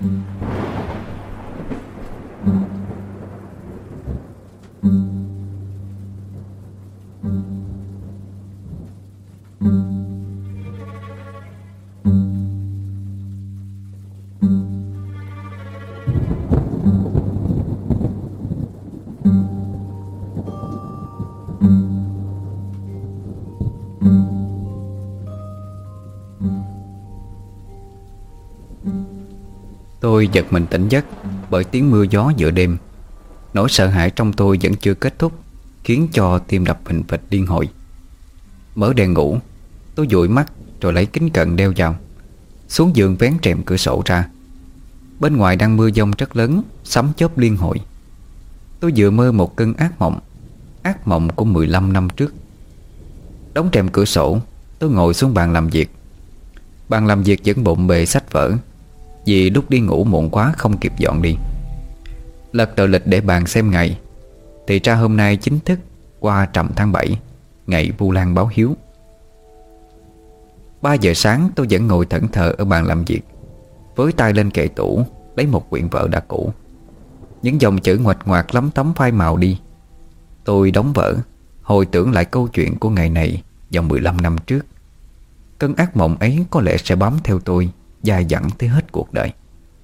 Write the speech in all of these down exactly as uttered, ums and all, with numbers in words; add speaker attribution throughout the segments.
Speaker 1: Tôi giật mình tỉnh giấc bởi tiếng mưa gió giữa đêm. Nỗi sợ hãi trong tôi vẫn chưa kết thúc, khiến cho tim đập phình phịch điên hồi. Mở đèn ngủ, tôi dụi mắt rồi lấy kính cận đeo vào, xuống giường vén rèm cửa sổ ra. Bên ngoài đang mưa giông rất lớn, sấm chớp liên hồi. Tôi vừa mơ một cơn ác mộng, ác mộng của mười lăm năm trước. Đóng rèm cửa sổ, tôi ngồi xuống bàn làm việc. Bàn làm việc vẫn bộn bề sách vở, vì lúc đi ngủ muộn quá không kịp dọn đi. Lật tờ lịch để bàn xem ngày, thì ra hôm nay chính thức qua trầm tháng bảy, ngày Vu Lan báo hiếu. Ba giờ sáng tôi vẫn ngồi thẫn thờ ở bàn làm việc, với tay lên kệ tủ lấy một quyển vở đã cũ. Những dòng chữ ngoạch ngoạc lấm tấm phai màu đi. Tôi đóng vở, hồi tưởng lại câu chuyện của ngày này vào mười lăm năm trước. Cơn ác mộng ấy có lẽ sẽ bám theo tôi dài dẳng tới hết cuộc đời.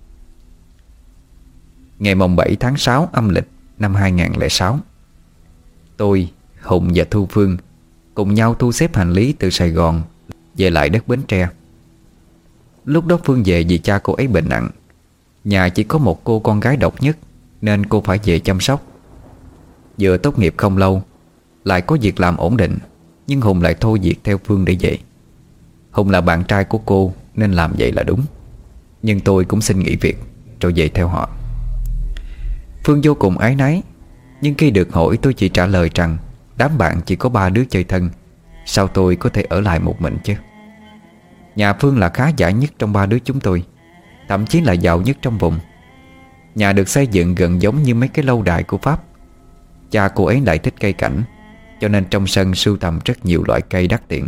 Speaker 1: Ngày mồng bảy tháng sáu âm lịch năm hai nghìn không trăm lẻ sáu, tôi, Hùng và Thu Phương cùng nhau thu xếp hành lý từ Sài Gòn về lại đất Bến Tre. Lúc đó Phương về vì cha cô ấy bệnh nặng. Nhà chỉ có một cô con gái độc nhất, nên cô phải về chăm sóc. Vừa tốt nghiệp không lâu, lại có việc làm ổn định, nhưng Hùng lại thôi việc theo Phương để về. Hùng là bạn trai của cô nên làm vậy là đúng, nhưng tôi cũng xin nghỉ việc rồi về theo họ. Phương vô cùng áy náy, nhưng khi được hỏi tôi chỉ trả lời rằng đám bạn chỉ có ba đứa chơi thân, sao tôi có thể ở lại một mình chứ. Nhà Phương là khá giả nhất trong ba đứa chúng tôi, thậm chí là giàu nhất trong vùng. Nhà được xây dựng gần giống như mấy cái lâu đài của Pháp. Cha cô ấy lại thích cây cảnh, cho nên trong sân sưu tầm rất nhiều loại cây đắt tiền.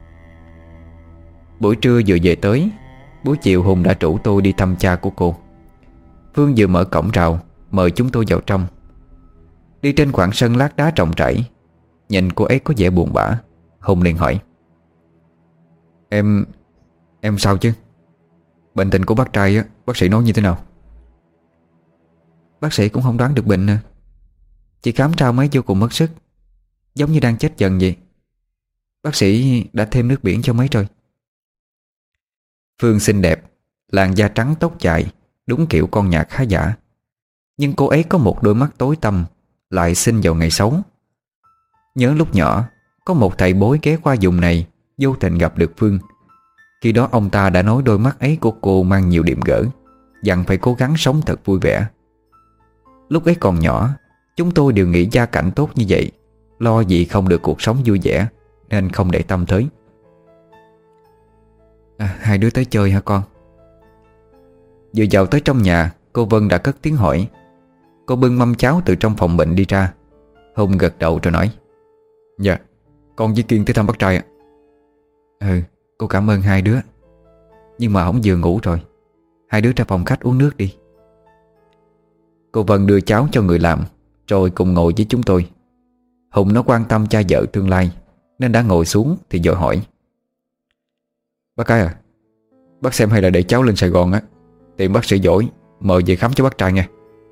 Speaker 1: Buổi trưa vừa về tới, buổi chiều Hùng đã rủ tôi đi thăm cha của cô. Phương vừa mở cổng rào mời chúng tôi vào trong. Đi trên khoảng sân lát đá rộng rãi, nhìn cô ấy có vẻ buồn bã, Hùng liền hỏi: Em... em sao chứ? Bệnh tình của bác trai á, bác sĩ nói như thế nào? Bác sĩ cũng không đoán được bệnh nè. Chị khám trao mấy vô cùng mất sức, giống như đang chết dần vậy. Bác sĩ đã thêm nước biển cho mấy rồi. Phương xinh đẹp, làn da trắng tóc dài, đúng kiểu con nhạc khá giả. Nhưng cô ấy có một đôi mắt tối tăm, lại sinh vào ngày xấu. Nhớ lúc nhỏ, có một thầy bói ghé qua vùng này, vô tình gặp được Phương. Khi đó ông ta đã nói đôi mắt ấy của cô mang nhiều điểm gỡ, dặn phải cố gắng sống thật vui vẻ. Lúc ấy còn nhỏ, chúng tôi đều nghĩ gia cảnh tốt như vậy, lo gì không được cuộc sống vui vẻ, nên không để tâm tới. À, hai đứa tới chơi hả con? Vừa vào tới trong nhà, cô Vân đã cất tiếng hỏi. Cô bưng mâm cháo từ trong phòng bệnh đi ra. Hùng gật đầu rồi nói: Dạ, con với Kiên tới thăm bác trai ạ. Ừ, cô cảm ơn hai đứa. Nhưng mà ổng vừa ngủ rồi, hai đứa ra phòng khách uống nước đi. Cô Vân đưa cháo cho người làm, rồi cùng ngồi với chúng tôi. Hùng nó quan tâm cha vợ tương lai, nên đã ngồi xuống thì vội hỏi: Bác cái à, bác xem hay là để cháu lên Sài Gòn á, tìm bác sĩ giỏi mời về khám cho bác trai nha.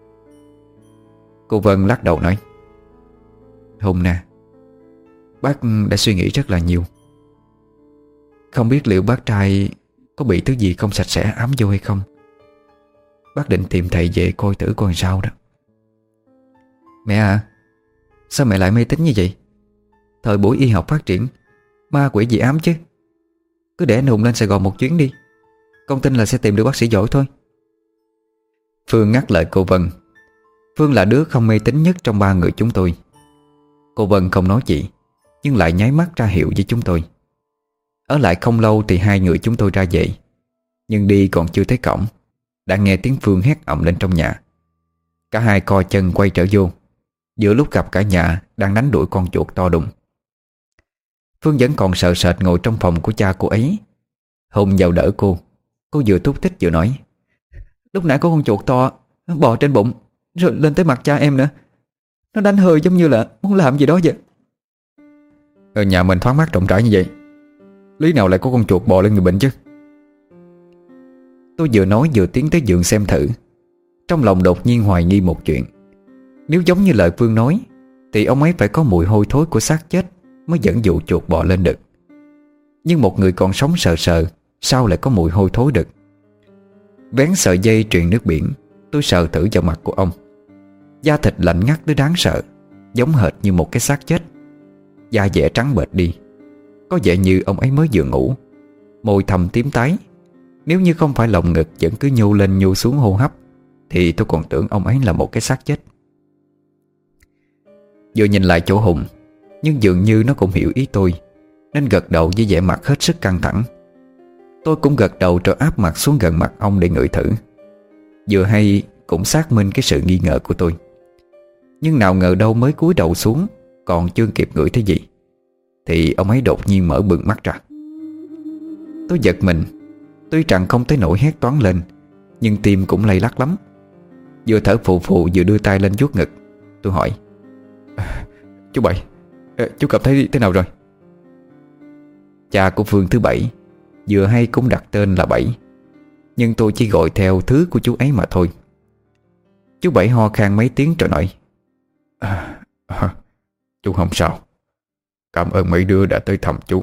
Speaker 1: Cô Vân lắc đầu nói: Hùng nè, bác đã suy nghĩ rất là nhiều. Không biết liệu bác trai có bị thứ gì không sạch sẽ ám vô hay không. Bác định tìm thầy về coi thử coi sao đó. Mẹ à, sao mẹ lại mê tín như vậy? Thời buổi y học phát triển, ma quỷ gì ám chứ. Cứ để anh Hùng lên Sài Gòn một chuyến đi, con tin là sẽ tìm được bác sĩ giỏi thôi. Phương ngắt lời cô Vân. Phương là đứa không mê tín nhất trong ba người chúng tôi. Cô Vân không nói gì, nhưng lại nháy mắt ra hiệu với chúng tôi. Ở lại không lâu thì hai người chúng tôi ra về. Nhưng đi còn chưa tới cổng, đã nghe tiếng Phương hét ầm lên trong nhà. Cả hai co chân quay trở vô, giữa lúc gặp cả nhà đang đánh đuổi con chuột to đùng. Phương vẫn còn sợ sệt ngồi trong phòng của cha cô ấy. Hùng vào đỡ cô. Cô vừa thúc thích vừa nói:
Speaker 2: Lúc nãy có con chuột to bò trên bụng, rồi lên tới mặt cha em nữa. Nó đánh hơi giống như là muốn làm gì đó vậy.
Speaker 1: Ở nhà mình thoáng mát rộng rãi như vậy, lý nào lại có con chuột bò lên người bệnh chứ? Tôi vừa nói vừa tiến tới giường xem thử. Trong lòng đột nhiên hoài nghi một chuyện. Nếu giống như lời Phương nói thì ông ấy phải có mùi hôi thối của xác chết mới dẫn dụ chuột bò lên được. Nhưng một người còn sống sờ sờ sao lại có mùi hôi thối được? Vén sợi dây truyền nước biển, tôi sờ thử vào mặt của ông. Da thịt lạnh ngắt đến đáng sợ, giống hệt như một cái xác chết. Da dẻ trắng bệch đi, có vẻ như ông ấy mới vừa ngủ. Môi thầm tím tái. Nếu như không phải lồng ngực vẫn cứ nhô lên nhô xuống hô hấp thì tôi còn tưởng ông ấy là một cái xác chết. Vừa nhìn lại chỗ Hùng, nhưng dường như nó cũng hiểu ý tôi, nên gật đầu với vẻ mặt hết sức căng thẳng. Tôi cũng gật đầu rồi áp mặt xuống gần mặt ông để ngửi thử. Vừa hay cũng xác minh cái sự nghi ngờ của tôi. Nhưng nào ngờ đâu mới cúi đầu xuống, còn chưa kịp ngửi thấy gì thì ông ấy đột nhiên mở bừng mắt ra. Tôi giật mình. Tuy rằng không tới nỗi hét toáng lên, nhưng tim cũng lay lắc lắm. Vừa thở phù phù vừa đưa tay lên vuốt ngực. Tôi hỏi: à, Chú Bảy, chú cảm thấy thế nào rồi? Cha của Phương thứ Bảy vừa hay cũng đặt tên là Bảy, nhưng tôi chỉ gọi theo thứ của chú ấy mà thôi. Chú Bảy ho khan mấy tiếng rồi nói: à, à, Chú không sao. Cảm ơn mấy đứa đã tới thăm chú.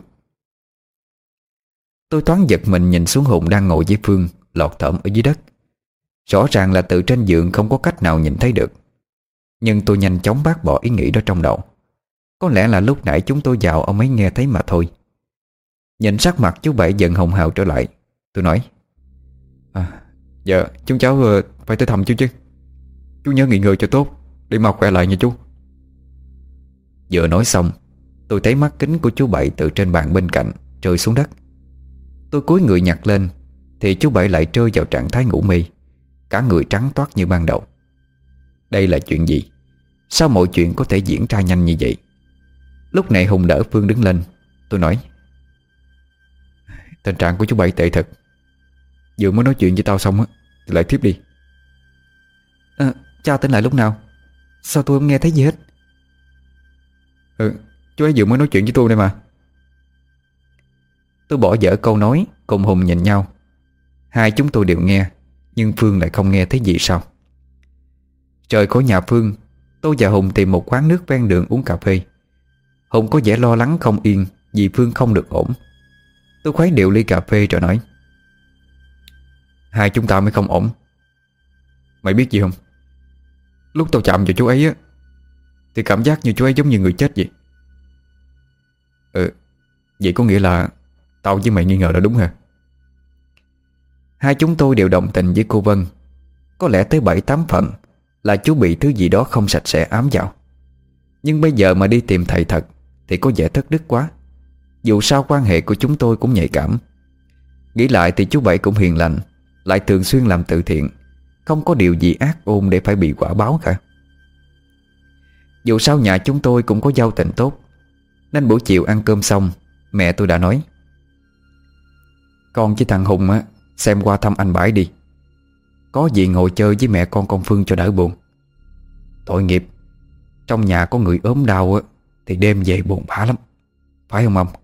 Speaker 1: Tôi thoáng giật mình nhìn xuống Hùng đang ngồi với Phương lọt thởm ở dưới đất. Rõ ràng là từ trên giường không có cách nào nhìn thấy được. Nhưng tôi nhanh chóng bác bỏ ý nghĩ đó trong đầu. Có lẽ là lúc nãy chúng tôi vào ông ấy nghe thấy mà thôi. Nhìn sắc mặt chú Bảy dần hồng hào trở lại, tôi nói: à, Dạ chúng cháu uh, phải tới thăm chú chứ. Chú nhớ nghỉ ngơi cho tốt để mau khỏe lại nha chú. Vừa nói xong, tôi thấy mắt kính của chú Bảy từ trên bàn bên cạnh rơi xuống đất. Tôi cúi người nhặt lên thì chú Bảy lại rơi vào trạng thái ngủ mê, cả người trắng toát như ban đầu. Đây là chuyện gì? Sao mọi chuyện có thể diễn ra nhanh như vậy? Lúc này Hùng đỡ Phương đứng lên. Tôi nói: Tình trạng của chú Bảy tệ thật. Vừa mới nói chuyện với tao xong á thì lại thiếp đi.
Speaker 2: à, Cha tỉnh lại lúc nào? Sao tôi không nghe thấy gì hết?
Speaker 1: Ừ, chú ấy vừa mới nói chuyện với tôi đây mà. Tôi bỏ dở câu nói, cùng Hùng nhìn nhau. Hai chúng tôi đều nghe, nhưng Phương lại không nghe thấy gì sao. Rời khỏi nhà Phương, tôi và Hùng tìm một quán nước ven đường uống cà phê. Hùng có vẻ lo lắng không yên vì Phương không được ổn. Tôi khuấy đều ly cà phê rồi nói: Hai chúng ta mới không ổn. Mày biết gì không? Lúc tao chạm vào chú ấy á thì cảm giác như chú ấy giống như người chết vậy. Ừ, vậy có nghĩa là tao với mày nghi ngờ là đúng hả? Hai chúng tôi đều đồng tình với cô Vân. Có lẽ tới bảy tám phần là chú bị thứ gì đó không sạch sẽ ám vào. Nhưng bây giờ mà đi tìm thầy thật thì có vẻ thất đức quá. Dù sao quan hệ của chúng tôi cũng nhạy cảm. Nghĩ lại thì chú Bảy cũng hiền lành, lại thường xuyên làm từ thiện, không có điều gì ác ôn để phải bị quả báo cả. Dù sao nhà chúng tôi cũng có giao tình tốt, nên buổi chiều ăn cơm xong, mẹ tôi đã nói: Con với thằng Hùng á, xem qua thăm anh Bãi đi. Có gì ngồi chơi với mẹ con con Phương cho đỡ buồn. Tội nghiệp, trong nhà có người ốm đau á thì đêm về buồn bã lắm. Phải không ông?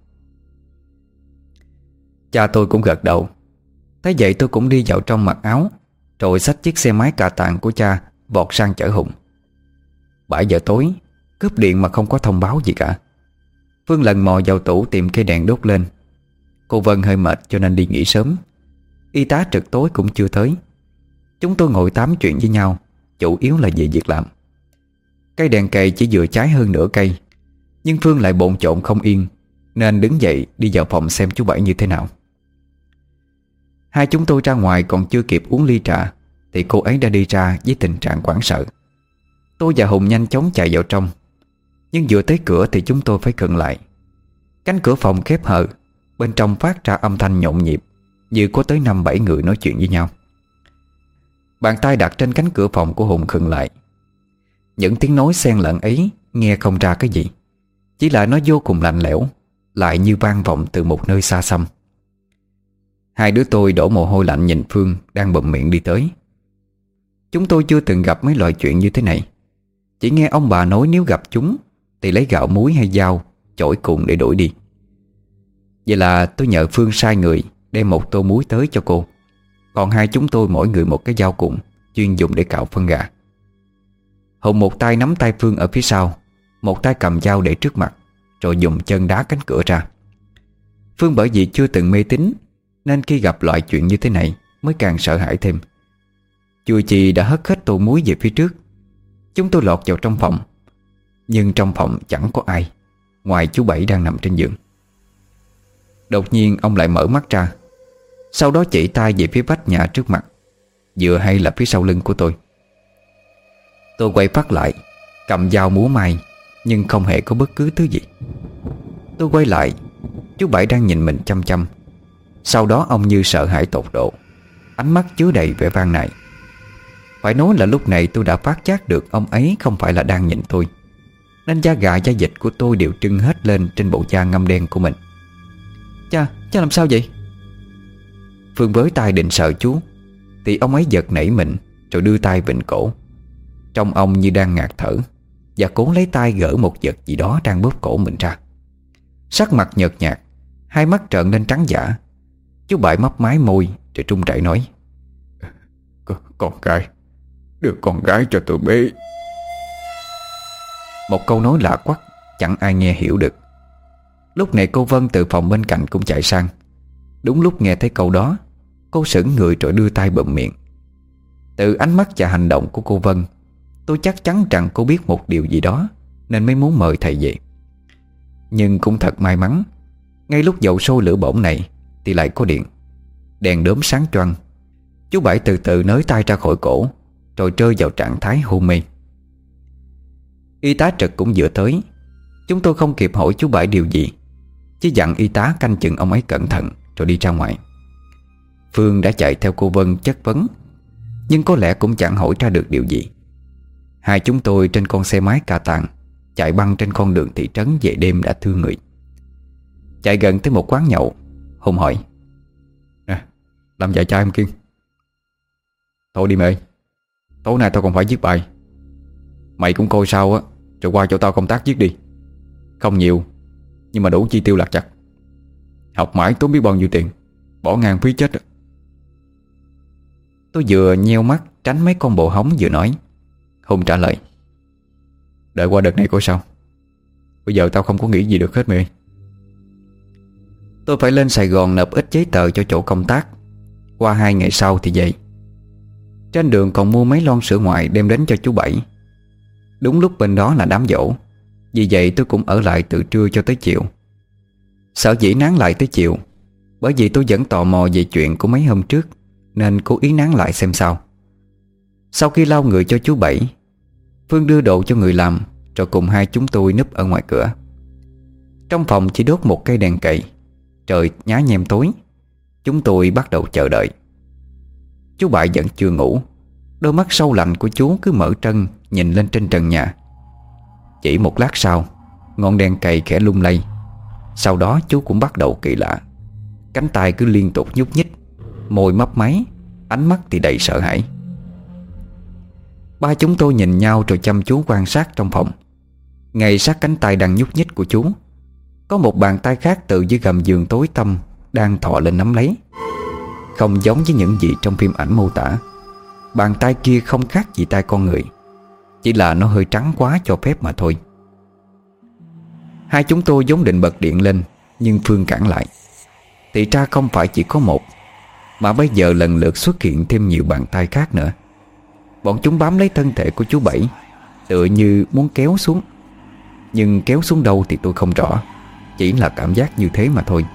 Speaker 1: Cha tôi cũng gật đầu. Thế vậy tôi cũng đi vào trong mặc áo, rồi xách chiếc xe máy cà tàng của cha vọt sang chở Hùng. Bảy giờ tối, cúp điện mà không có thông báo gì cả. Phương lần mò vào tủ tìm cây đèn đốt lên. Cô Vân hơi mệt cho nên đi nghỉ sớm. Y tá trực tối cũng chưa tới. Chúng tôi ngồi tám chuyện với nhau, chủ yếu là về việc làm. Cây đèn cầy chỉ vừa cháy hơn nửa cây, nhưng Phương lại bộn chộn không yên, nên đứng dậy đi vào phòng xem chú Bảy như thế nào. Hai chúng tôi ra ngoài còn chưa kịp uống ly trà thì cô ấy đã đi ra với tình trạng hoảng sợ. Tôi và Hùng nhanh chóng chạy vào trong. Nhưng vừa tới cửa thì chúng tôi phải khựng lại. Cánh cửa phòng khép hờ, bên trong phát ra âm thanh nhộn nhịp, như có tới năm bảy người nói chuyện với nhau. Bàn tay đặt trên cánh cửa phòng của Hùng khựng lại. Những tiếng nói xen lẫn ấy nghe không ra cái gì, chỉ là nó vô cùng lạnh lẽo, lại như vang vọng từ một nơi xa xăm. Hai đứa tôi đổ mồ hôi lạnh nhìn Phương đang bụm miệng đi tới. Chúng tôi chưa từng gặp mấy loại chuyện như thế này. Chỉ nghe ông bà nói nếu gặp chúng thì lấy gạo muối hay dao chổi cùng để đuổi đi. Vậy là tôi nhờ Phương sai người đem một tô muối tới cho cô. Còn hai chúng tôi mỗi người một cái dao cuộn chuyên dùng để cạo phân gà. Hùng một tay nắm tay Phương ở phía sau, một tay cầm dao để trước mặt, rồi dùng chân đá cánh cửa ra. Phương bởi vì chưa từng mê tín nên khi gặp loại chuyện như thế này mới càng sợ hãi thêm. Chùi chì đã hất hết tô muối về phía trước. Chúng tôi lọt vào trong phòng. Nhưng trong phòng chẳng có ai ngoài chú Bảy đang nằm trên giường. Đột nhiên ông lại mở mắt ra, sau đó chỉ tay về phía vách nhà trước mặt, vừa hay là phía sau lưng của tôi. Tôi quay phát lại, cầm dao múa may, nhưng không hề có bất cứ thứ gì. Tôi quay lại, chú Bảy đang nhìn mình chăm chăm. Sau đó ông như sợ hãi tột độ, ánh mắt chứa đầy vẻ van nài. Phải nói là lúc này tôi đã phát giác được ông ấy không phải là đang nhìn tôi, nên da gà da dịch của tôi đều trưng hết lên trên bộ da ngăm đen của mình. Cha, cha làm sao vậy? Phương với tay định sợ chú thì ông ấy giật nảy mình, rồi đưa tay vịn cổ. Trông ông như đang ngạt thở, và cố lấy tay gỡ một vật gì đó đang bóp cổ mình ra. Sắc mặt nhợt nhạt, hai mắt trợn lên trắng dã. Chú Bảy mấp máy môi rồi trung chảy nói: Con, con gái, đưa con gái cho tôi bế. Một câu nói lạ quắc, chẳng ai nghe hiểu được. Lúc này cô Vân từ phòng bên cạnh cũng chạy sang. Đúng lúc nghe thấy câu đó, cô sững người rồi đưa tay bụm miệng. Từ ánh mắt và hành động của cô Vân, tôi chắc chắn rằng cô biết một điều gì đó nên mới muốn mời thầy về. Nhưng cũng thật may mắn, ngay lúc dầu sôi lửa bỏng này thì lại có điện. Đèn đốm sáng choang. Chú Bảy từ từ nới tay ra khỏi cổ, rồi rơi vào trạng thái hôn mê. Y tá Trực cũng vừa tới. Chúng tôi không kịp hỏi chú Bảy điều gì, chỉ dặn y tá canh chừng ông ấy cẩn thận rồi đi ra ngoài. Phương đã chạy theo cô Vân chất vấn, nhưng có lẽ cũng chẳng hỏi ra được điều gì. Hai chúng tôi trên con xe máy cà tàng chạy băng trên con đường thị trấn về đêm đã thương người. Chạy gần tới một quán nhậu, Hùng hỏi: Nè, làm vài chai em Kiên. Thôi đi mày, tối nay tao còn phải viết bài. Mày cũng coi sao á, rồi qua chỗ tao công tác viết đi. Không nhiều, nhưng mà đủ chi tiêu lặt chặt. Học mãi tốn biết bao nhiêu tiền, bỏ ngang phí chết. Tôi vừa nheo mắt tránh mấy con bồ hóng vừa nói. Hùng trả lời: Đợi qua đợt này coi sao. Bây giờ tao không có nghĩ gì được hết mày ơi. Tôi phải lên Sài Gòn nộp ít giấy tờ cho chỗ công tác. Qua hai ngày sau thì về. Trên đường còn mua mấy lon sữa ngoại đem đến cho chú Bảy. Đúng lúc bên đó là đám giỗ, vì vậy tôi cũng ở lại từ trưa cho tới chiều. Sở dĩ nán lại tới chiều bởi vì tôi vẫn tò mò về chuyện của mấy hôm trước, nên cố ý nán lại xem sao. Sau khi lau người cho chú Bảy, Phương đưa đồ cho người làm, rồi cùng hai chúng tôi núp ở ngoài cửa. Trong phòng chỉ đốt một cây đèn cậy. Trời nhá nhem tối. Chúng tôi bắt đầu chờ đợi. Chú Bảy vẫn chưa ngủ. Đôi mắt sâu lạnh của chú cứ mở trân nhìn lên trên trần nhà. Chỉ một lát sau, ngọn đèn cầy khẽ lung lay. Sau đó chú cũng bắt đầu kỳ lạ. Cánh tay cứ liên tục nhúc nhích, môi mấp máy, ánh mắt thì đầy sợ hãi. Ba chúng tôi nhìn nhau rồi chăm chú quan sát trong phòng. Ngay sát cánh tay đang nhúc nhích của chú, có một bàn tay khác từ dưới gầm giường tối tăm đang thò lên nắm lấy. Không giống với những gì trong phim ảnh mô tả. Bàn tay kia không khác gì tay con người, chỉ là nó hơi trắng quá cho phép mà thôi. Hai chúng tôi vốn định bật điện lên, nhưng Phương cản lại. Thì ra không phải chỉ có một, mà bây giờ lần lượt xuất hiện thêm nhiều bàn tay khác nữa. Bọn chúng bám lấy thân thể của chú Bảy, tựa như muốn kéo xuống. Nhưng kéo xuống đâu thì tôi không rõ, chỉ là cảm giác như thế mà thôi.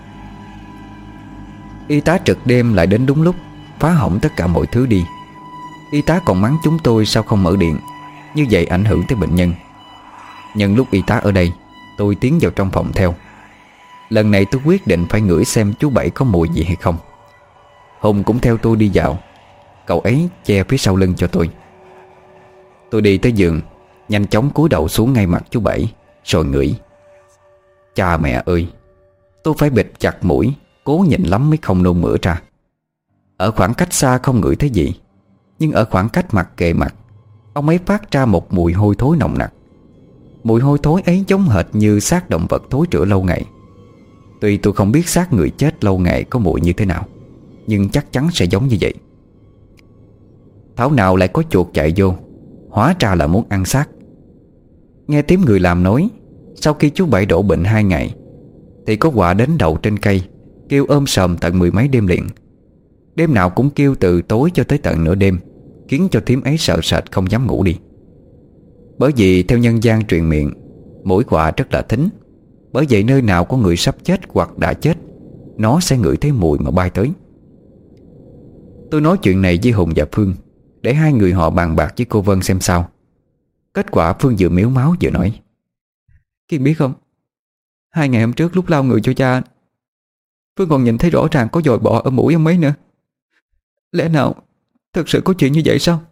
Speaker 1: Y tá trực đêm lại đến đúng lúc, phá hỏng tất cả mọi thứ đi. Y tá còn mắng chúng tôi sao không mở điện, như vậy ảnh hưởng tới bệnh nhân. Nhân lúc y tá ở đây, tôi tiến vào trong phòng theo. Lần này tôi quyết định phải ngửi xem chú Bảy có mùi gì hay không. Hùng cũng theo tôi đi vào. Cậu ấy che phía sau lưng cho tôi. Tôi đi tới giường, nhanh chóng cúi đầu xuống ngay mặt chú Bảy, rồi ngửi. Cha mẹ ơi, tôi phải bịt chặt mũi, cố nhịn lắm mới không nôn mửa ra. Ở khoảng cách xa không ngửi thấy gì, Nhưng ở khoảng cách mặt kề mặt, ông ấy phát ra một mùi hôi thối nồng nặc. Mùi hôi thối ấy giống hệt như xác động vật thối rữa lâu ngày. Tuy tôi không biết xác người chết lâu ngày có mùi như thế nào, nhưng chắc chắn sẽ giống như vậy. Thảo nào lại có chuột chạy vô, hóa ra là muốn ăn xác. Nghe tiếng người làm nói, sau khi chú Bảy đổ bệnh hai ngày thì có quạ đến đậu trên cây, kêu ôm sòm tận mười mấy đêm liền. Đêm nào cũng kêu từ tối cho tới tận nửa đêm, khiến cho thím ấy sợ sệt không dám ngủ đi. Bởi vì theo nhân gian truyền miệng, mũi quạ rất là thính. Bởi vậy nơi nào có người sắp chết hoặc đã chết, nó sẽ ngửi thấy mùi mà bay tới. Tôi nói chuyện này với Hùng và Phương để hai người họ bàn bạc với cô Vân xem sao. Kết quả Phương vừa miếu máu vừa nói:
Speaker 2: Kiên biết không, hai ngày hôm trước lúc lau người cho cha, Phương còn nhìn thấy rõ ràng có dòi bọ ở mũi ông ấy nữa. Lẽ nào thực sự có chuyện như vậy sao?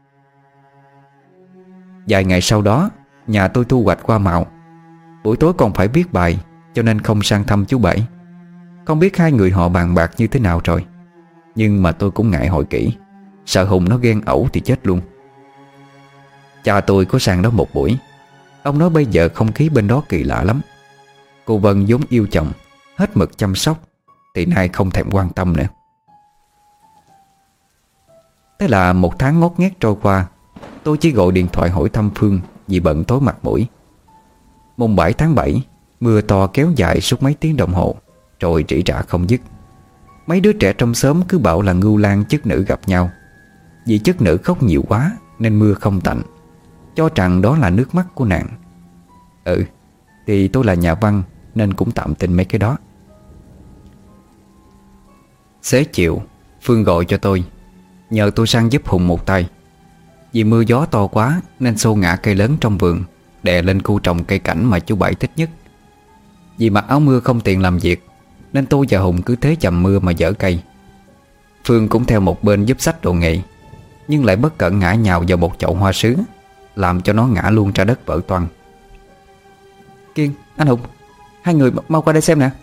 Speaker 1: Vài ngày sau đó, nhà tôi thu hoạch hoa màu. Buổi tối còn phải viết bài, cho nên không sang thăm chú Bảy. Không biết hai người họ bàn bạc như thế nào rồi, nhưng mà tôi cũng ngại hỏi kỹ, sợ Hùng nó ghen ẩu thì chết luôn. Cha tôi có sang đó một buổi. Ông nói bây giờ không khí bên đó kỳ lạ lắm. Cô Vân vốn yêu chồng, hết mực chăm sóc, thì nay không thèm quan tâm nữa. Thế là một tháng ngót nghét trôi qua. Tôi chỉ gọi điện thoại hỏi thăm Phương vì bận tối mặt mũi. Mùng bảy tháng bảy, mưa to kéo dài suốt mấy tiếng đồng hồ, rồi rỉ rả không dứt. Mấy đứa trẻ trong xóm cứ bảo là Ngưu Lang chất nữ gặp nhau. Vì chất nữ khóc nhiều quá nên mưa không tạnh, cho rằng đó là nước mắt của nàng. Ừ, thì tôi là nhà văn nên cũng tạm tin mấy cái đó. Xế chiều, Phương gọi cho tôi, nhờ tôi sang giúp Hùng một tay. Vì mưa gió to quá nên xô ngã cây lớn trong vườn, đè lên khu trồng cây cảnh mà chú Bảy thích nhất. Vì mặc áo mưa không tiện làm việc, nên tôi và Hùng cứ thế chầm mưa mà dỡ cây. Phương cũng theo một bên giúp xách đồ nghề, nhưng lại bất cẩn ngã nhào vào một chậu hoa sứ, làm cho nó ngã luôn ra đất vỡ toang.
Speaker 2: Kiên, anh Hùng, hai người mau qua đây xem nè.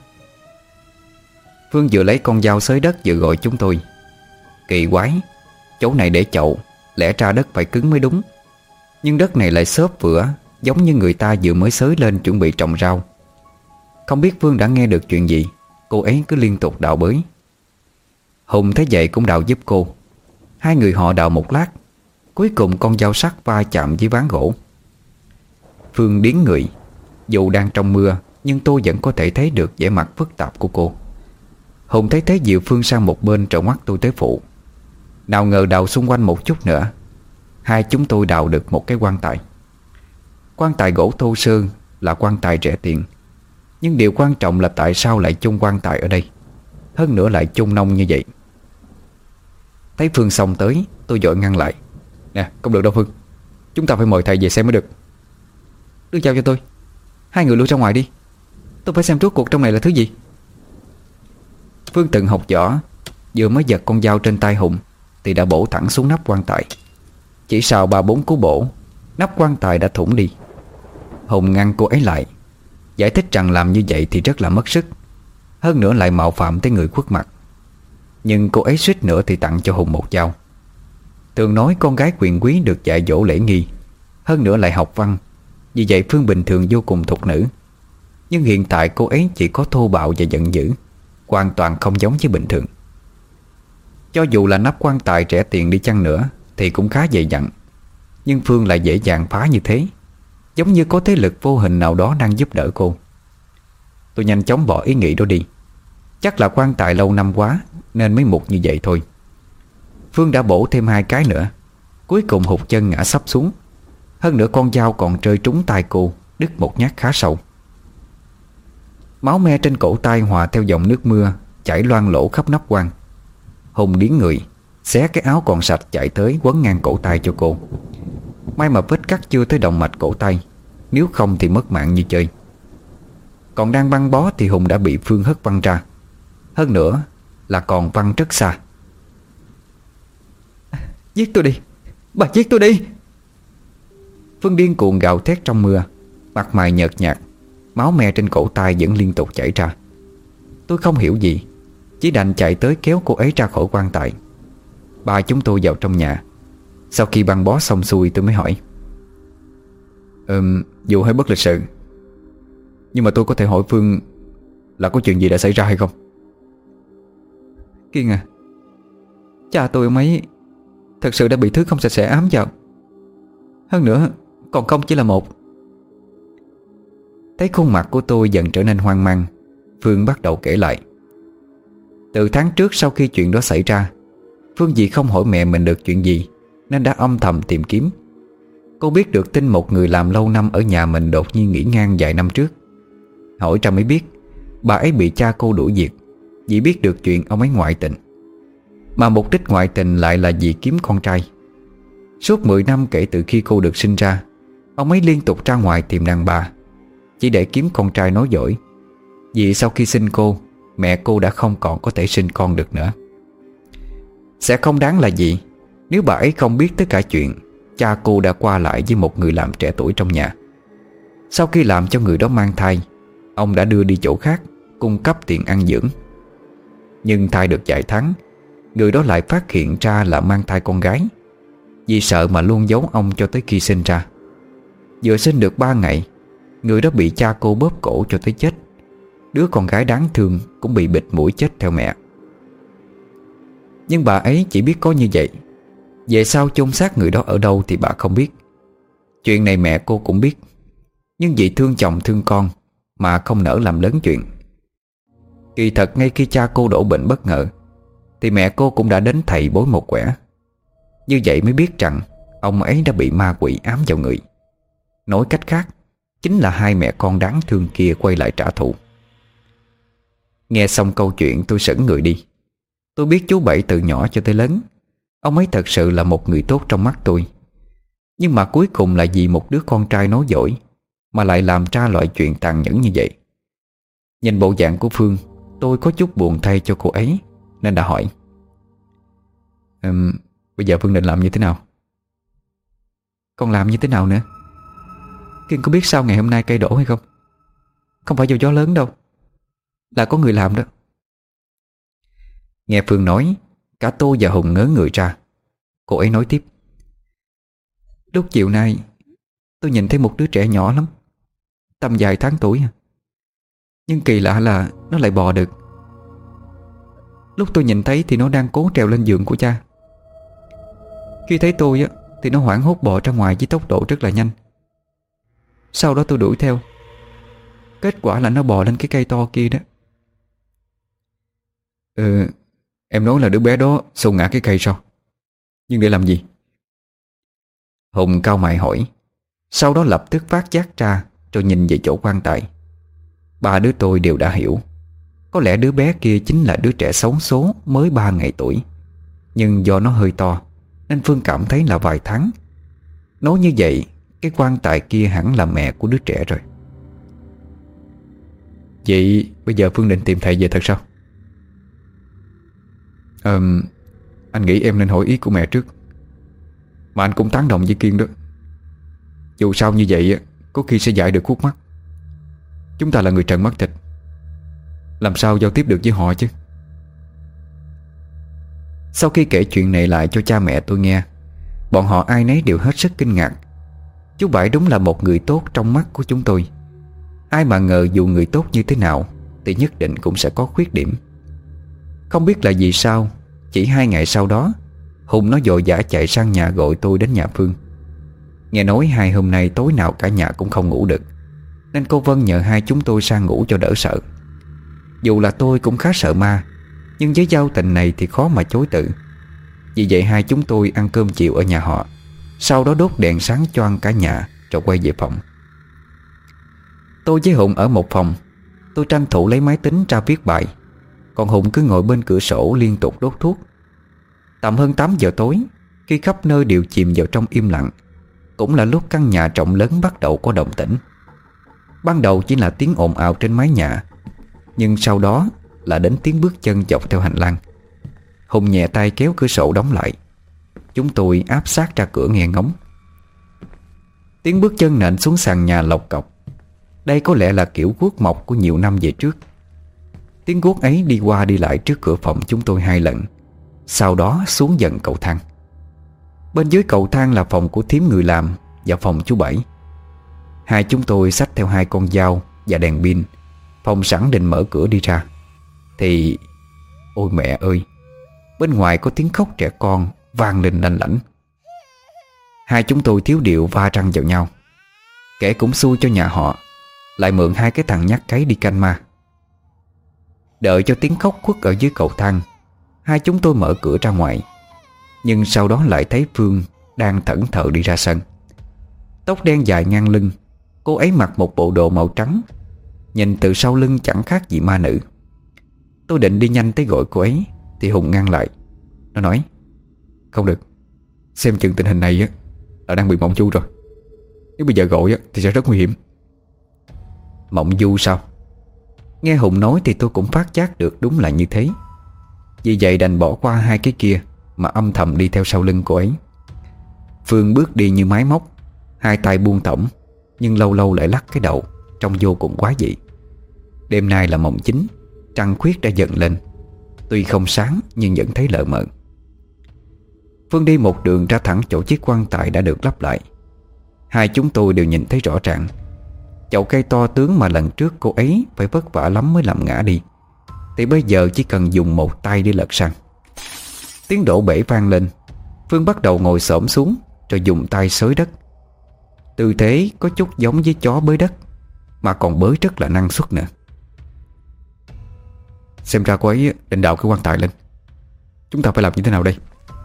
Speaker 1: Phương vừa lấy con dao xới đất vừa gọi chúng tôi. Kỳ quái, chỗ này để chậu, lẽ ra đất phải cứng mới đúng. Nhưng đất này lại xốp vữa, giống như người ta vừa mới xới lên chuẩn bị trồng rau. Không biết Phương đã nghe được chuyện gì, cô ấy cứ liên tục đào bới. Hùng thấy vậy cũng đào giúp cô. Hai người họ đào một lát, cuối cùng con dao sắc va chạm với ván gỗ. Phương điếng người. Dù đang trong mưa, nhưng tôi vẫn có thể thấy được vẻ mặt phức tạp của cô. Hùng thấy thế dịu Phương sang một bên rồi ngoắt tôi tới phụ. Nào ngờ đào xung quanh một chút nữa, hai chúng tôi đào được một cái quan tài. Quan tài gỗ thô sơ là quan tài rẻ tiền. Nhưng điều quan trọng là tại sao lại chôn quan tài ở đây, hơn nữa lại chôn nông như vậy. Thấy Phương xong tới, tôi vội ngăn lại.
Speaker 2: Nè, không được đâu Phương, chúng ta phải mời thầy về xem mới được. Đưa dao cho tôi, hai người lui ra ngoài đi. Tôi phải xem rốt cuộc trong này là thứ gì.
Speaker 1: Phương từng học võ, vừa mới giật con dao trên tay Hùng thì đã bổ thẳng xuống nắp quan tài. Chỉ sau ba bốn cú bổ, nắp quan tài đã thủng đi. Hùng ngăn cô ấy lại, giải thích rằng làm như vậy thì rất là mất sức, hơn nữa lại mạo phạm tới người khuất mặt. Nhưng cô ấy suýt nữa thì tặng cho Hùng một dao. Thường nói con gái quyền quý được dạy dỗ lễ nghi, hơn nữa lại học văn, vì vậy Phương bình thường vô cùng thục nữ. Nhưng hiện tại cô ấy chỉ có thô bạo và giận dữ, hoàn toàn không giống với bình thường. Cho dù là nắp quan tài rẻ tiền đi chăng nữa thì cũng khá dày dặn, nhưng Phương lại dễ dàng phá như thế, giống như có thế lực vô hình nào đó đang giúp đỡ cô. Tôi nhanh chóng bỏ ý nghĩ đó đi. Chắc là quan tài lâu năm quá nên mới mục như vậy thôi. Phương đã bổ thêm hai cái nữa, cuối cùng hụt chân ngã sắp xuống. Hơn nữa con dao còn rơi trúng tay cô, đứt một nhát khá sâu. Máu me trên cổ tay hòa theo dòng nước mưa chảy loang lổ khắp nắp quan. Hùng điếng người, xé cái áo còn sạch chạy tới quấn ngang cổ tay cho cô. May mà vết cắt chưa tới động mạch cổ tay, nếu không thì mất mạng như chơi. Còn đang băng bó thì Hùng đã bị Phương hất văng ra, hơn nữa là còn văng rất xa.
Speaker 2: Giết tôi đi, bà giết tôi đi.
Speaker 1: Phương điên cuồng gào thét trong mưa, mặt mày nhợt nhạt, máu me trên cổ tay vẫn liên tục chảy ra. Tôi không hiểu gì, chỉ đành chạy tới kéo cô ấy ra khỏi quan tài. Ba chúng tôi vào trong nhà. Sau khi băng bó xong xuôi tôi mới hỏi: Ừm, dù hơi bất lịch sự, nhưng mà tôi có thể hỏi Phương là có chuyện gì đã xảy ra hay không?
Speaker 2: Kiên à, cha tôi ông ấy thật sự đã bị thứ không sạch sẽ ám vào. Hơn nữa còn không chỉ là một.
Speaker 1: Thấy khuôn mặt của tôi dần trở nên hoang mang, Phương bắt đầu kể lại. Từ tháng trước sau khi chuyện đó xảy ra, Phương vì không hỏi mẹ mình được chuyện gì nên đã âm thầm tìm kiếm. Cô biết được tin một người làm lâu năm ở nhà mình đột nhiên nghỉ ngang vài năm trước. Hỏi ra mới biết bà ấy bị cha cô đuổi việc vì biết được chuyện ông ấy ngoại tình. Mà mục đích ngoại tình lại là vì kiếm con trai. Suốt mười năm kể từ khi cô được sinh ra, ông ấy liên tục ra ngoài tìm đàn bà chỉ để kiếm con trai nối dõi. Vì sau khi sinh cô, mẹ cô đã không còn có thể sinh con được nữa. Sẽ không đáng là gì nếu bà ấy không biết tất cả chuyện cha cô đã qua lại với một người làm trẻ tuổi trong nhà. Sau khi làm cho người đó mang thai, ông đã đưa đi chỗ khác cung cấp tiền ăn dưỡng. Nhưng thai được vài tháng, người đó lại phát hiện ra là mang thai con gái. Vì sợ mà luôn giấu ông cho tới khi sinh ra. Vừa sinh được ba ngày, người đó bị cha cô bóp cổ cho tới chết. Đứa con gái đáng thương cũng bị bịt mũi chết theo mẹ. Nhưng bà ấy chỉ biết có như vậy. Về sau chôn xác người đó ở đâu thì bà không biết. Chuyện này mẹ cô cũng biết, nhưng vì thương chồng thương con mà không nỡ làm lớn chuyện. Kỳ thật ngay khi cha cô đổ bệnh bất ngờ thì mẹ cô cũng đã đến thầy bói một quẻ. Như vậy mới biết rằng ông ấy đã bị ma quỷ ám vào người. Nói cách khác, chính là hai mẹ con đáng thương kia quay lại trả thù. Nghe xong câu chuyện tôi sững người đi. Tôi biết chú Bảy từ nhỏ cho tới lớn, ông ấy thật sự là một người tốt trong mắt tôi. Nhưng mà cuối cùng là vì một đứa con trai nối dõi mà lại làm ra loại chuyện tàn nhẫn như vậy. Nhìn bộ dạng của Phương, tôi có chút buồn thay cho cô ấy, nên đã hỏi: um, Bây giờ Phương định làm như thế nào?
Speaker 2: Còn làm như thế nào nữa? Kiên có biết sao ngày hôm nay cây đổ hay không? Không phải do gió lớn đâu, là có người làm đó.
Speaker 1: Nghe Phương nói, cả tôi và Hùng ngớ người ra. Cô ấy nói tiếp:
Speaker 2: Lúc chiều nay tôi nhìn thấy một đứa trẻ nhỏ lắm, tầm vài tháng tuổi. Nhưng kỳ lạ là nó lại bò được. Lúc tôi nhìn thấy thì nó đang cố trèo lên giường của cha. Khi thấy tôi á thì nó hoảng hốt bò ra ngoài với tốc độ rất là nhanh. Sau đó tôi đuổi theo. Kết quả là nó bò lên cái cây to kia đó.
Speaker 1: Ừ, em nói là đứa bé đó xô ngã cái cây sao? Nhưng để làm gì? Hùng cau mày hỏi. Sau đó lập tức phát giác ra rồi nhìn về chỗ quan tài. Ba đứa tôi đều đã hiểu. Có lẽ đứa bé kia chính là đứa trẻ xấu số mới ba ngày tuổi. Nhưng do nó hơi to nên Phương cảm thấy là vài tháng. Nói như vậy, cái quan tài kia hẳn là mẹ của đứa trẻ rồi. Vậy bây giờ Phương định tìm thầy về thật sao? Ờ, anh nghĩ em nên hỏi ý của mẹ trước. Mà anh cũng tán đồng với Kiên đó. Dù sao như vậy có khi sẽ giải được khúc mắc. Chúng ta là người trần mắt thịt, làm sao giao tiếp được với họ chứ? Sau khi kể chuyện này lại cho cha mẹ tôi nghe, bọn họ ai nấy đều hết sức kinh ngạc. Chú Bảy đúng là một người tốt trong mắt của chúng tôi. Ai mà ngờ dù người tốt như thế nào thì nhất định cũng sẽ có khuyết điểm. Không biết là vì sao, chỉ hai ngày sau đó Hùng nó vội vã chạy sang nhà gọi tôi đến nhà Phương. Nghe nói hai hôm nay tối nào cả nhà cũng không ngủ được, nên cô Vân nhờ hai chúng tôi sang ngủ cho đỡ sợ. Dù là tôi cũng khá sợ ma, nhưng với giao tình này thì khó mà chối từ. Vì vậy hai chúng tôi ăn cơm chiều ở nhà họ, sau đó đốt đèn sáng choang cả nhà rồi quay về phòng. Tôi với Hùng ở một phòng. Tôi tranh thủ lấy máy tính ra viết bài, còn Hùng cứ ngồi bên cửa sổ liên tục đốt thuốc. Tầm hơn tám giờ tối, khi khắp nơi đều chìm vào trong im lặng, cũng là lúc căn nhà rộng lớn bắt đầu có động tĩnh. Ban đầu chỉ là tiếng ồn ào trên mái nhà, nhưng sau đó là đến tiếng bước chân dọc theo hành lang. Hùng nhẹ tay kéo cửa sổ đóng lại. Chúng tôi áp sát ra cửa nghe ngóng. Tiếng bước chân nện xuống sàn nhà lộc cọc. Đây có lẽ là kiểu guốc mộc của nhiều năm về trước. Tiếng guốc ấy đi qua đi lại trước cửa phòng chúng tôi hai lần, Sau đó xuống dần cầu thang. Bên dưới cầu thang là phòng của thím người làm và phòng chú Bảy. Hai chúng tôi xách theo hai con dao và đèn pin, phòng sẵn định mở cửa đi ra. Thì ôi mẹ ơi, bên ngoài có tiếng khóc trẻ con vang lên lanh lảnh. Hai chúng tôi thiếu điệu va răng vào nhau. Kẻ cũng xui cho nhà họ lại mượn hai cái thằng nhát cái đi canh ma. Đợi cho tiếng khóc khuất ở dưới cầu thang, hai chúng tôi mở cửa ra ngoài. Nhưng sau đó lại thấy Phương đang thẫn thờ đi ra sân. Tóc đen dài ngang lưng, cô ấy mặc một bộ đồ màu trắng, nhìn từ sau lưng chẳng khác gì ma nữ. Tôi định đi nhanh tới gọi cô ấy thì Hùng ngăn lại. Nó nói: "Không được, xem chừng tình hình này á là đang bị mộng du rồi. Nếu bây giờ gọi á thì sẽ rất nguy hiểm." Mộng du sao? Nghe Hùng nói thì tôi cũng phát giác được đúng là như thế. Vì vậy đành bỏ qua hai cái kia mà âm thầm đi theo sau lưng cô ấy. Phương bước đi như máy móc, hai tay buông thõng, nhưng lâu lâu lại lắc cái đầu, trông vô cùng quá dị. Đêm nay là mộng chính, trăng khuyết đã dần lên. Tuy không sáng nhưng vẫn thấy lờ mờ. Phương đi một đường ra thẳng chỗ chiếc quan tài đã được lắp lại. Hai chúng tôi đều nhìn thấy rõ ràng. Chậu cây to tướng mà lần trước cô ấy phải vất vả lắm mới làm ngã đi, thì bây giờ chỉ cần dùng một tay để lật sang. Tiếng đổ bể vang lên. Phương bắt đầu ngồi xổm xuống rồi dùng tay xới đất. Tư thế có chút giống với chó bới đất, mà còn bới rất là năng suất nữa. Xem ra cô ấy định đào cái quan tài lên. Chúng ta phải làm như thế nào đây?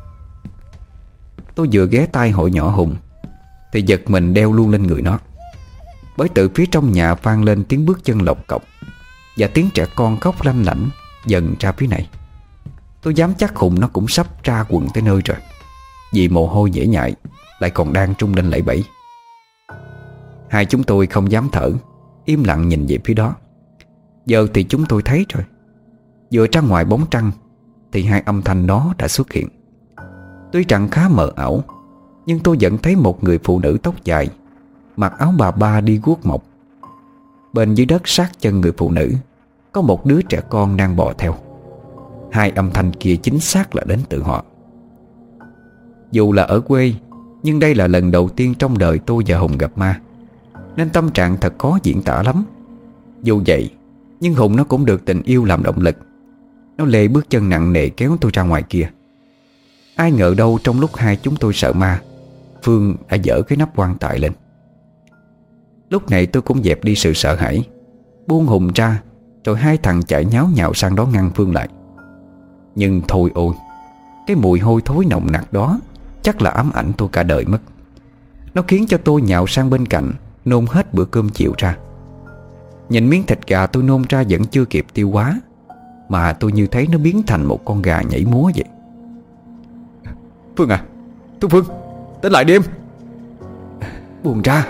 Speaker 1: Tôi vừa ghé tai hỏi nhỏ Hùng thì giật mình đeo luôn lên người nó. Bởi từ phía trong nhà vang lên tiếng bước chân lộc cọc và tiếng trẻ con khóc lanh lảnh dần ra phía này. Tôi dám chắc Hùng nó cũng sắp ra quần tới nơi rồi, vì mồ hôi dễ nhại lại còn đang trung lên lẫy bẫy. Hai chúng tôi không dám thở, im lặng nhìn về phía đó. Giờ thì chúng tôi thấy rồi. Vừa ra ngoài bóng trăng thì hai âm thanh đó đã xuất hiện. Tuy rằng khá mờ ảo, nhưng tôi vẫn thấy một người phụ nữ tóc dài, mặc áo bà ba đi guốc mộc. Bên dưới đất sát chân người phụ nữ có một đứa trẻ con đang bò theo. Hai âm thanh kia chính xác là đến từ họ. Dù là ở quê, nhưng đây là lần đầu tiên trong đời tôi và Hùng gặp ma, nên tâm trạng thật khó diễn tả lắm. Dù vậy, nhưng Hùng nó cũng được tình yêu làm động lực. Nó lê bước chân nặng nề kéo tôi ra ngoài kia. Ai ngờ đâu trong lúc hai chúng tôi sợ ma, Phương đã dỡ cái nắp quan tài lên. Lúc này tôi cũng dẹp đi sự sợ hãi, buông Hùng ra, rồi hai thằng chạy nháo nhào sang đó ngăn Phương lại. Nhưng thôi ôi, cái mùi hôi thối nồng nặc đó chắc là ám ảnh tôi cả đời mất. Nó khiến cho tôi nhào sang bên cạnh, nôn hết bữa cơm chiều ra. Nhìn miếng thịt gà tôi nôn ra vẫn chưa kịp tiêu hóa, mà tôi như thấy nó biến thành một con gà nhảy múa vậy. Phương à, Tú Phương, tỉnh lại đi em. Buông ra.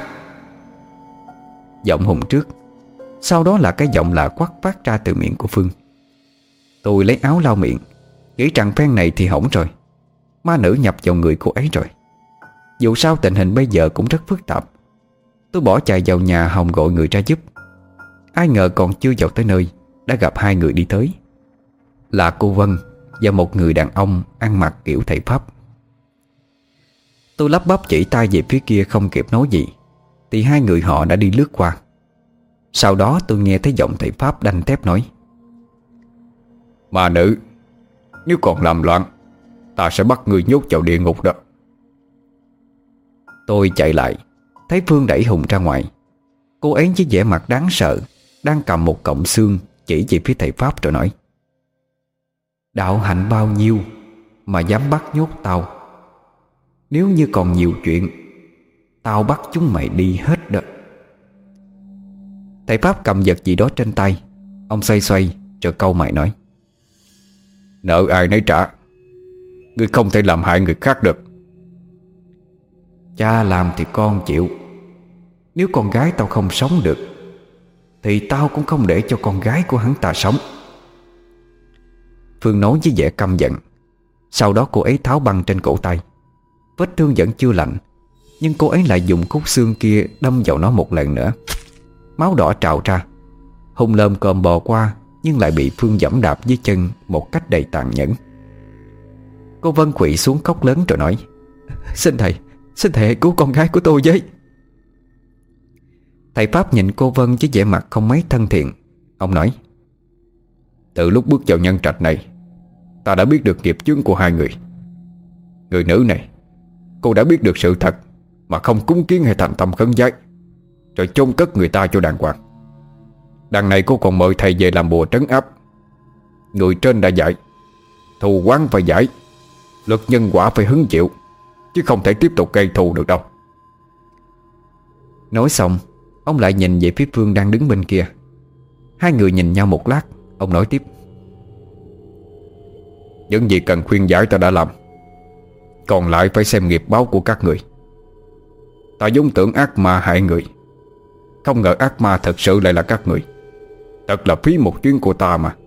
Speaker 1: Giọng Hùng trước, sau đó là cái giọng lạ quắc phát ra từ miệng của Phương. Tôi lấy áo lau miệng, nghĩ rằng phen này thì hỏng rồi. Ma nữ nhập vào người cô ấy rồi. Dù sao tình hình bây giờ cũng rất phức tạp. Tôi bỏ chạy vào nhà Hồng gọi người ra giúp. Ai ngờ còn chưa vào tới nơi đã gặp hai người đi tới. Là cô Vân và một người đàn ông ăn mặc kiểu thầy Pháp. Tôi lắp bắp chỉ tay về phía kia không kịp nói gì thì hai người họ đã đi lướt qua. Sau đó tôi nghe thấy giọng thầy Pháp đanh thép nói: Ma nữ, nếu còn làm loạn, ta sẽ bắt người nhốt vào địa ngục đó. Tôi chạy lại, thấy Phương đẩy Hùng ra ngoài. Cô ấy với vẻ mặt đáng sợ đang cầm một cọng xương chỉ về phía thầy Pháp rồi nói: Đạo hạnh bao nhiêu mà dám bắt nhốt tao? Nếu như còn nhiều chuyện, tao bắt chúng mày đi hết đó. Thầy Pháp cầm vật gì đó trên tay. Ông xoay xoay rồi cau mày nói: Nợ ai nấy trả, ngươi không thể làm hại người khác được. Cha làm thì con chịu. Nếu con gái tao không sống được thì tao cũng không để cho con gái của hắn ta sống. Phương nói với vẻ căm giận. Sau đó cô ấy tháo băng trên cổ tay. Vết thương vẫn chưa lạnh, nhưng cô ấy lại dùng khúc xương kia đâm vào nó một lần nữa. Máu đỏ trào ra. Hùng lơm cơm bò qua, nhưng lại bị Phương giẫm đạp dưới chân một cách đầy tàn nhẫn.
Speaker 2: Cô Vân quỵ xuống khóc lớn rồi nói: Xin thầy, xin thầy hãy cứu con gái của tôi với. Thầy Pháp nhìn cô Vân với vẻ mặt không mấy thân thiện. Ông nói: Từ lúc bước vào nhân trạch này, ta đã biết được nghiệp chướng của hai người. Người nữ này, cô đã biết được sự thật mà không cúng kiến hay thành tâm khấn vái, rồi chôn cất người ta cho đàng hoàng. Đằng này cô còn mời thầy về làm bùa trấn áp. Người trên đã dạy, thù oán phải giải, luật nhân quả phải hứng chịu, chứ không thể tiếp tục gây thù được đâu. Nói xong, ông lại nhìn về phía Phương đang đứng bên kia. Hai người nhìn nhau một lát. Ông nói tiếp: Những gì cần khuyên giải ta đã làm, còn lại phải xem nghiệp báo của các người. Ta vốn tưởng ác ma hại người, không ngờ ác ma thật sự lại là các người. Thật là phí một chuyến của ta mà.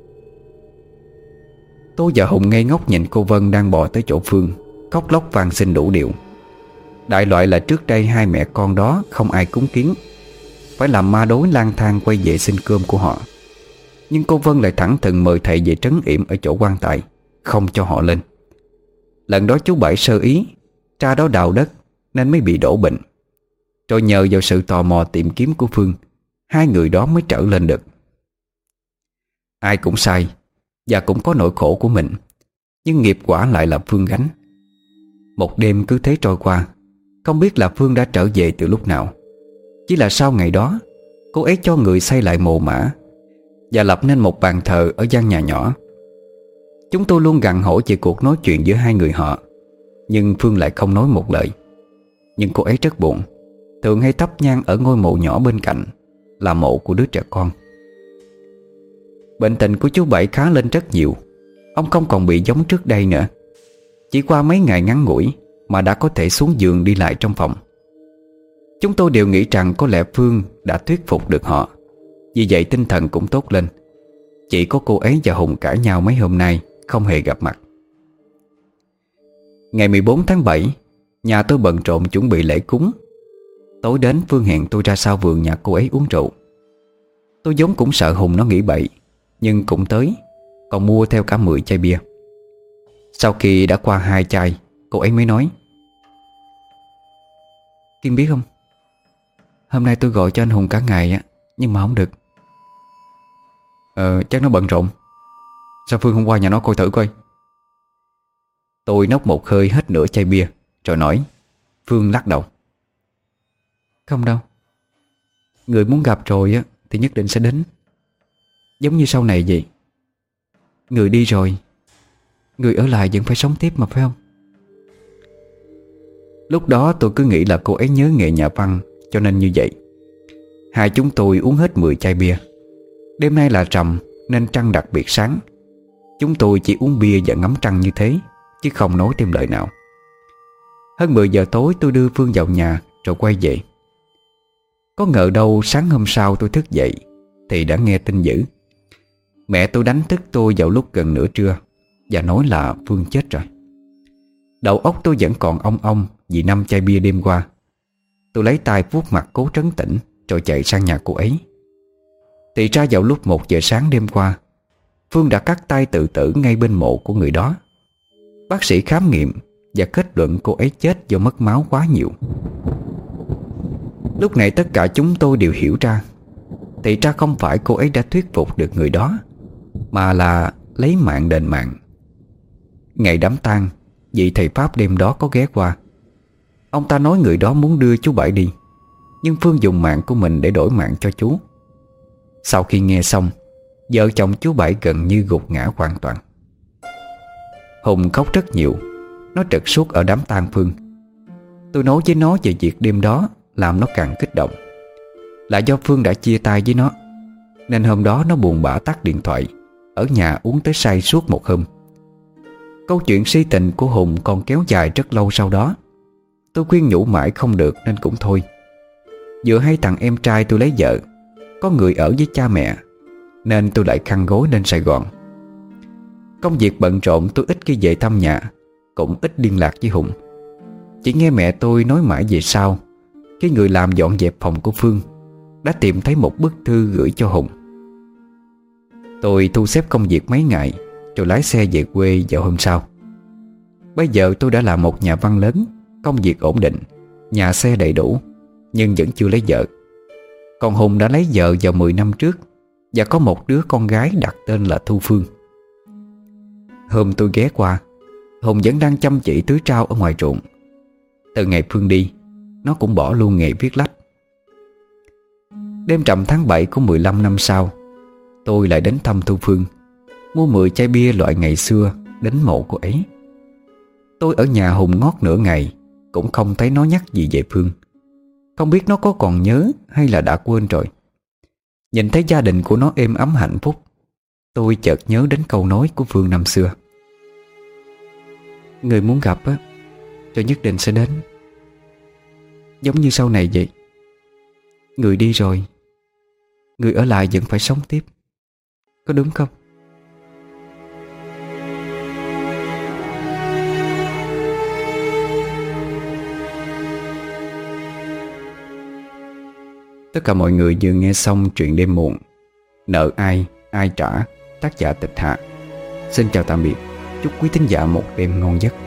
Speaker 2: Tôi và Hùng ngây ngốc nhìn cô Vân đang bò tới chỗ Phương, khóc lóc van xin đủ điệu. Đại loại là trước đây hai mẹ con đó không ai cúng kiến, phải làm ma đối lang thang quay về xin cơm của họ. Nhưng cô Vân lại thẳng thừng mời thầy về trấn yểm ở chỗ quan tài, không cho họ lên. Lần đó chú Bảy sơ ý, tra đó đào đất nên mới bị đổ bệnh. Rồi nhờ vào sự tò mò tìm kiếm của Phương, hai người đó mới trở lên được. Ai cũng sai và cũng có nỗi khổ của mình, nhưng nghiệp quả lại là Phương gánh. Một đêm cứ thế trôi qua, không biết là Phương đã trở về từ lúc nào. Chỉ là sau ngày đó, cô ấy cho người xây lại mồ mả và lập nên một bàn thờ ở gian nhà nhỏ. Chúng tôi luôn gằn hỏi về cuộc nói chuyện giữa hai người họ, nhưng Phương lại không nói một lời. Nhưng cô ấy rất buồn, thường hay thắp nhang ở ngôi mộ nhỏ bên cạnh, là mộ của đứa trẻ con. Bệnh tình của chú Bảy khá lên rất nhiều. Ông không còn bị giống trước đây nữa. Chỉ qua mấy ngày ngắn ngủi mà đã có thể xuống giường đi lại trong phòng. Chúng tôi đều nghĩ rằng có lẽ Phương đã thuyết phục được họ, vì vậy tinh thần cũng tốt lên. Chỉ có cô ấy và Hùng cãi nhau mấy hôm nay, không hề gặp mặt. Ngày mười bốn tháng bảy, nhà tôi bận rộn chuẩn bị lễ cúng. Tối đến Phương hẹn tôi ra sau vườn nhà cô ấy uống rượu. Tôi vốn cũng sợ Hùng nó nghĩ bậy, nhưng cũng tới, còn mua theo cả mười chai bia. Sau khi đã qua hai chai, cô ấy mới nói: Kim biết không, hôm nay tôi gọi cho anh Hùng cả ngày á, nhưng mà không được. Ờ, chắc nó bận rộn. Sao Phương không qua nhà nó coi thử coi? Tôi nốc một hơi hết nửa chai bia rồi nói. Phương lắc đầu: Không đâu, người muốn gặp rồi á thì nhất định sẽ đến. Giống như sau này vậy, người đi rồi, người ở lại vẫn phải sống tiếp mà, phải không? Lúc đó tôi cứ nghĩ là cô ấy nhớ nghề nhà văn, cho nên như vậy. Hai chúng tôi uống hết mười chai bia. Đêm nay là rằm nên trăng đặc biệt sáng. Chúng tôi chỉ uống bia và ngắm trăng như thế, chứ không nói thêm lời nào. Hơn mười giờ tối tôi đưa Phương vào nhà rồi quay về. Có ngờ đâu sáng hôm sau tôi thức dậy thì đã nghe tin dữ. Mẹ tôi đánh thức tôi vào lúc gần nửa trưa và nói là Phương chết rồi. Đầu óc tôi vẫn còn ong ong vì năm chai bia đêm qua. Tôi lấy tay vuốt mặt cố trấn tĩnh rồi chạy sang nhà cô ấy. Thì ra vào lúc một giờ sáng đêm qua, Phương đã cắt tay tự tử ngay bên mộ của người đó. Bác sĩ khám nghiệm và kết luận cô ấy chết do mất máu quá nhiều. Lúc này tất cả chúng tôi đều hiểu ra, thì ra không phải cô ấy đã thuyết phục được người đó, mà là lấy mạng đền mạng. Ngày đám tang, vị thầy Pháp đêm đó có ghé qua. Ông ta nói người đó muốn đưa chú Bảy đi, nhưng Phương dùng mạng của mình để đổi mạng cho chú. Sau khi nghe xong, vợ chồng chú Bảy gần như gục ngã hoàn toàn. Hùng khóc rất nhiều. Nó trật suốt ở đám tang Phương. Tôi nói với nó về việc đêm đó, làm nó càng kích động. Là do Phương đã chia tay với nó, nên hôm đó nó buồn bã tắt điện thoại, ở nhà uống tới say suốt một hôm. Câu chuyện si tình của Hùng còn kéo dài rất lâu sau đó. Tôi khuyên nhủ mãi không được nên cũng thôi. Vừa hay thằng em trai tôi lấy vợ, có người ở với cha mẹ, nên tôi lại khăn gối lên Sài Gòn. Công việc bận rộn tôi ít khi về thăm nhà, cũng ít liên lạc với Hùng. Chỉ nghe mẹ tôi nói mãi về sau, cái người làm dọn dẹp phòng của Phương đã tìm thấy một bức thư gửi cho Hùng. Tôi thu xếp công việc mấy ngày rồi lái xe về quê vào hôm sau.
Speaker 1: Bây giờ tôi đã là một nhà văn lớn, công việc ổn định, nhà xe đầy đủ, nhưng vẫn chưa lấy vợ. Còn Hùng đã lấy vợ vào mười năm trước và có một đứa con gái đặt tên là Thu Phương. Hôm tôi ghé qua, Hùng vẫn đang chăm chỉ tưới trao ở ngoài ruộng. Từ ngày Phương đi, nó cũng bỏ luôn nghề viết lách. Đêm trầm tháng bảy của mười lăm năm sau, tôi lại đến thăm Thu Phương, mua mười chai bia loại ngày xưa đến mộ cô ấy. Tôi ở nhà Hùng ngót nửa ngày cũng không thấy nó nhắc gì về Phương. Không biết nó có còn nhớ hay là đã quên rồi. Nhìn thấy gia đình của nó êm ấm hạnh phúc, tôi chợt nhớ đến câu nói của Phương năm xưa: người muốn gặp á, rồi nhất định sẽ đến. Giống như sau này vậy. Người đi rồi, người ở lại vẫn phải sống tiếp. Có đúng không? Tất cả mọi người vừa nghe xong truyện Đêm Muộn, Nợ ai ai trả, tác giả Tịch Hạ. Xin chào tạm biệt. Chúc quý thính giả một đêm ngon giấc.